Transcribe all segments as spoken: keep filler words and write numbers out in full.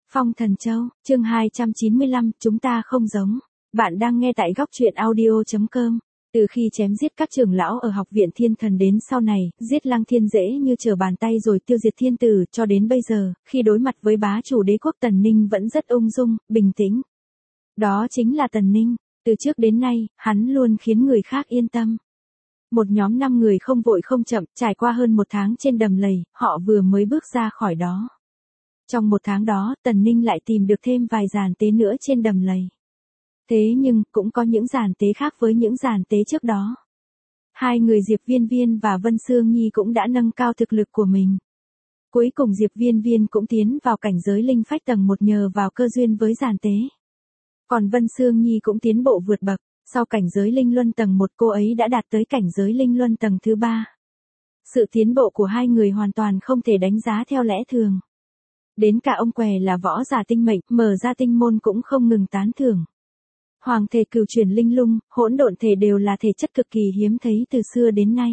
Phong Thần Châu, chương hai trăm chín mươi lăm, chúng ta không giống. Bạn đang nghe tại góc truyện audio chấm com. Từ khi chém giết các trưởng lão ở học viện thiên thần đến sau này, giết Lăng Thiên dễ như trở bàn tay rồi tiêu diệt thiên tử, cho đến bây giờ, khi đối mặt với bá chủ đế quốc Tần Ninh vẫn rất ung dung, bình tĩnh. Đó chính là Tần Ninh, từ trước đến nay, hắn luôn khiến người khác yên tâm. Một nhóm năm người không vội không chậm, trải qua hơn một tháng trên đầm lầy, họ vừa mới bước ra khỏi đó. Trong một tháng đó, Tần Ninh lại tìm được thêm vài giàn tế nữa trên đầm lầy. Thế nhưng, cũng có những giàn tế khác với những giàn tế trước đó. Hai người Diệp Viên Viên và Vân Sương Nhi cũng đã nâng cao thực lực của mình. Cuối cùng Diệp Viên Viên cũng tiến vào cảnh giới linh phách tầng một nhờ vào cơ duyên với giàn tế. Còn Vân Sương Nhi cũng tiến bộ vượt bậc, sau cảnh giới linh luân tầng một cô ấy đã đạt tới cảnh giới linh luân tầng thứ ba. Sự tiến bộ của hai người hoàn toàn không thể đánh giá theo lẽ thường. Đến cả ông què là võ giả tinh mệnh, mở ra tinh môn cũng không ngừng tán thưởng. Hoàng thể cửu chuyển linh lung, hỗn độn thể đều là thể chất cực kỳ hiếm thấy từ xưa đến nay.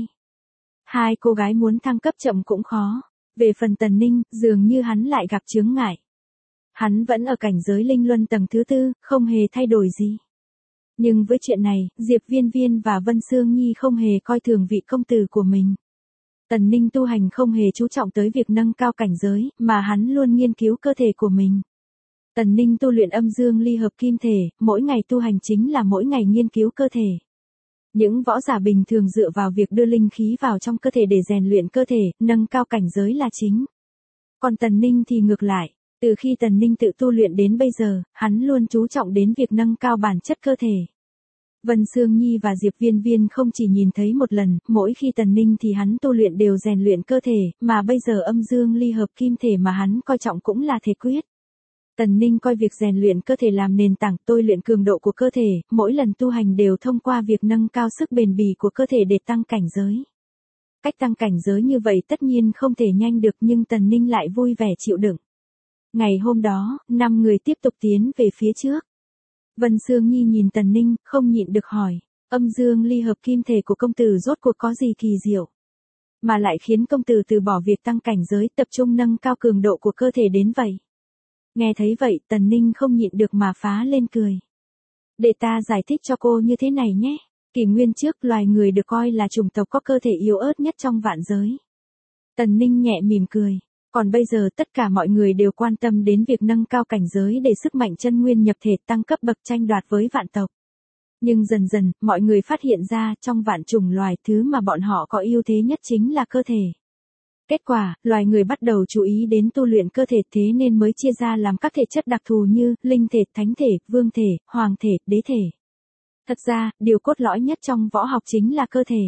Hai cô gái muốn thăng cấp chậm cũng khó. Về phần Tần Ninh, dường như hắn lại gặp chướng ngại. Hắn vẫn ở cảnh giới linh luân tầng thứ tư, không hề thay đổi gì. Nhưng với chuyện này, Diệp Viên Viên và Vân Sương Nhi không hề coi thường vị công tử của mình. Tần Ninh tu hành không hề chú trọng tới việc nâng cao cảnh giới, mà hắn luôn nghiên cứu cơ thể của mình. Tần Ninh tu luyện âm dương ly hợp kim thể, mỗi ngày tu hành chính là mỗi ngày nghiên cứu cơ thể. Những võ giả bình thường dựa vào việc đưa linh khí vào trong cơ thể để rèn luyện cơ thể, nâng cao cảnh giới là chính. Còn Tần Ninh thì ngược lại, từ khi Tần Ninh tự tu luyện đến bây giờ, hắn luôn chú trọng đến việc nâng cao bản chất cơ thể. Vân Sương Nhi và Diệp Viên Viên không chỉ nhìn thấy một lần, mỗi khi Tần Ninh thì hắn tu luyện đều rèn luyện cơ thể, mà bây giờ âm dương ly hợp kim thể mà hắn coi trọng cũng là thể quyết. Tần Ninh coi việc rèn luyện cơ thể làm nền tảng tôi luyện cường độ của cơ thể, mỗi lần tu hành đều thông qua việc nâng cao sức bền bỉ của cơ thể để tăng cảnh giới. Cách tăng cảnh giới như vậy tất nhiên không thể nhanh được nhưng Tần Ninh lại vui vẻ chịu đựng. Ngày hôm đó, năm người tiếp tục tiến về phía trước. Vân Sương Nhi nhìn Tần Ninh, không nhịn được hỏi, âm dương ly hợp kim thể của công tử rốt cuộc có gì kỳ diệu, mà lại khiến công tử từ bỏ việc tăng cảnh giới tập trung nâng cao cường độ của cơ thể đến vậy. Nghe thấy vậy, Tần Ninh không nhịn được mà phá lên cười. Để ta giải thích cho cô như thế này nhé. Kỷ nguyên trước, loài người được coi là chủng tộc có cơ thể yếu ớt nhất trong vạn giới. Tần Ninh nhẹ mỉm cười. Còn bây giờ tất cả mọi người đều quan tâm đến việc nâng cao cảnh giới để sức mạnh chân nguyên nhập thể tăng cấp bậc tranh đoạt với vạn tộc. Nhưng dần dần, mọi người phát hiện ra trong vạn chủng loài thứ mà bọn họ có ưu thế nhất chính là cơ thể. Kết quả, loài người bắt đầu chú ý đến tu luyện cơ thể thế nên mới chia ra làm các thể chất đặc thù như linh thể, thánh thể, vương thể, hoàng thể, đế thể. Thật ra, điều cốt lõi nhất trong võ học chính là cơ thể.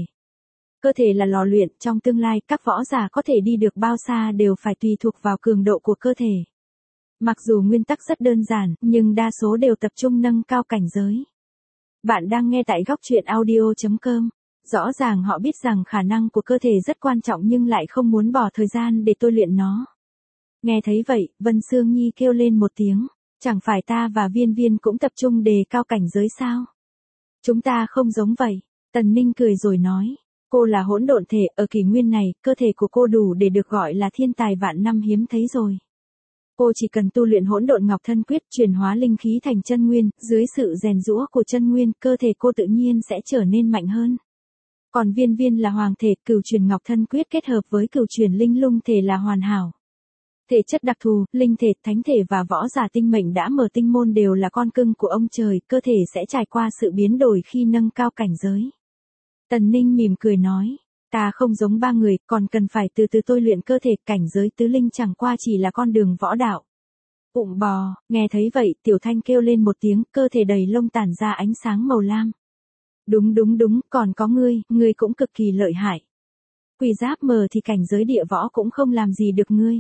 Cơ thể là lò luyện, trong tương lai các võ giả có thể đi được bao xa đều phải tùy thuộc vào cường độ của cơ thể. Mặc dù nguyên tắc rất đơn giản, nhưng đa số đều tập trung nâng cao cảnh giới. Bạn đang nghe tại góc truyện audio chấm com. Rõ ràng họ biết rằng khả năng của cơ thể rất quan trọng nhưng lại không muốn bỏ thời gian để tôi luyện nó. Nghe thấy vậy, Vân Sương Nhi kêu lên một tiếng, chẳng phải ta và Viên Viên cũng tập trung đề cao cảnh giới sao? Chúng ta không giống vậy. Tần Ninh cười rồi nói, cô là hỗn độn thể, ở kỷ nguyên này, cơ thể của cô đủ để được gọi là thiên tài vạn năm hiếm thấy rồi. Cô chỉ cần tu luyện hỗn độn ngọc thân quyết chuyển hóa linh khí thành chân nguyên, dưới sự rèn giũa của chân nguyên, cơ thể cô tự nhiên sẽ trở nên mạnh hơn. Còn Viên Viên là hoàng thể, cửu chuyển ngọc thân quyết kết hợp với cửu chuyển linh lung thể là hoàn hảo. Thể chất đặc thù, linh thể, thánh thể và võ giả tinh mệnh đã mở tinh môn đều là con cưng của ông trời, cơ thể sẽ trải qua sự biến đổi khi nâng cao cảnh giới. Tần Ninh mỉm cười nói, ta không giống ba người, còn cần phải từ từ tôi luyện cơ thể, cảnh giới tứ linh chẳng qua chỉ là con đường võ đạo. Ụng bò, nghe thấy vậy, Tiểu Thanh kêu lên một tiếng, cơ thể đầy lông tản ra ánh sáng màu lam. Đúng đúng đúng, còn có ngươi, ngươi cũng cực kỳ lợi hại. Quỷ giáp mờ thì cảnh giới địa võ cũng không làm gì được ngươi.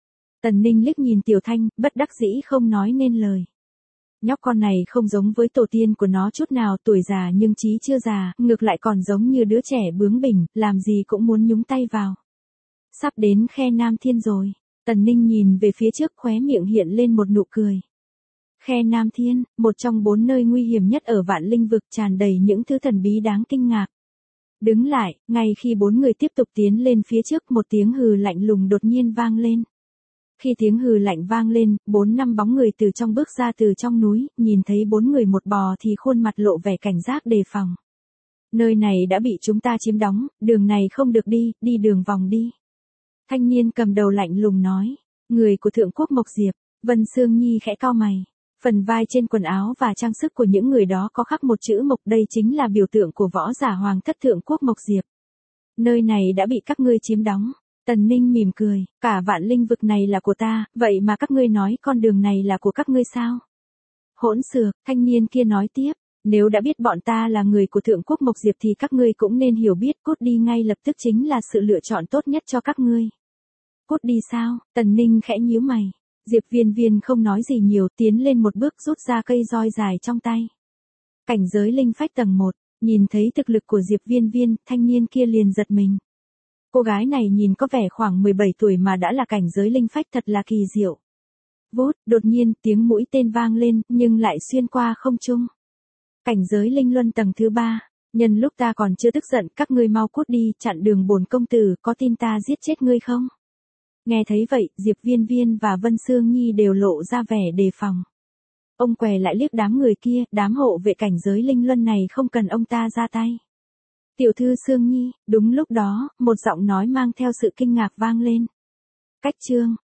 Tần Ninh liếc nhìn Tiểu Thanh, bất đắc dĩ không nói nên lời. Nhóc con này không giống với tổ tiên của nó chút nào, tuổi già nhưng trí chưa già, ngược lại còn giống như đứa trẻ bướng bỉnh, làm gì cũng muốn nhúng tay vào. Sắp đến khe Nam Thiên rồi. Tần Ninh nhìn về phía trước, khóe miệng hiện lên một nụ cười. Khe Nam Thiên, một trong bốn nơi nguy hiểm nhất ở vạn linh vực, tràn đầy những thứ thần bí đáng kinh ngạc. Đứng lại, ngay khi bốn người tiếp tục tiến lên phía trước, một tiếng hừ lạnh lùng đột nhiên vang lên. Khi tiếng hừ lạnh vang lên, bốn năm bóng người từ trong bước ra từ trong núi, nhìn thấy bốn người một bò thì khuôn mặt lộ vẻ cảnh giác đề phòng. Nơi này đã bị chúng ta chiếm đóng, đường này không được đi, đi đường vòng đi. Thanh niên cầm đầu lạnh lùng nói, người của Thượng Quốc Mộc Diệp. Vân Sương Nhi khẽ cau mày. Phần vai trên quần áo và trang sức của những người đó có khắc một chữ Mộc, đây chính là biểu tượng của võ giả hoàng thất Thượng Quốc Mộc Diệp. Nơi này đã bị các ngươi chiếm đóng. Tần Ninh mỉm cười, cả vạn linh vực này là của ta, vậy mà các ngươi nói con đường này là của các ngươi sao? Hỗn xược, thanh niên kia nói tiếp, nếu đã biết bọn ta là người của Thượng Quốc Mộc Diệp thì các ngươi cũng nên hiểu biết cút đi ngay lập tức chính là sự lựa chọn tốt nhất cho các ngươi. Cút đi sao? Tần Ninh khẽ nhíu mày. Diệp Viên Viên không nói gì nhiều, tiến lên một bước rút ra cây roi dài trong tay. Cảnh giới linh phách tầng một, nhìn thấy thực lực của Diệp Viên Viên, thanh niên kia liền giật mình. Cô gái này nhìn có vẻ khoảng mười bảy tuổi mà đã là cảnh giới linh phách, thật là kỳ diệu. Vút, đột nhiên tiếng mũi tên vang lên, nhưng lại xuyên qua không trung. Cảnh giới linh luân tầng thứ ba, nhân lúc ta còn chưa tức giận, các ngươi mau cút đi, chặn đường bổn công tử, có tin ta giết chết ngươi không? Nghe thấy vậy, Diệp Viên Viên và Vân Sương Nhi đều lộ ra vẻ đề phòng. Ông què lại liếc đám người kia, đám hộ vệ cảnh giới linh luân này không cần ông ta ra tay. Tiểu thư Sương Nhi, đúng lúc đó, một giọng nói mang theo sự kinh ngạc vang lên. Cách chương,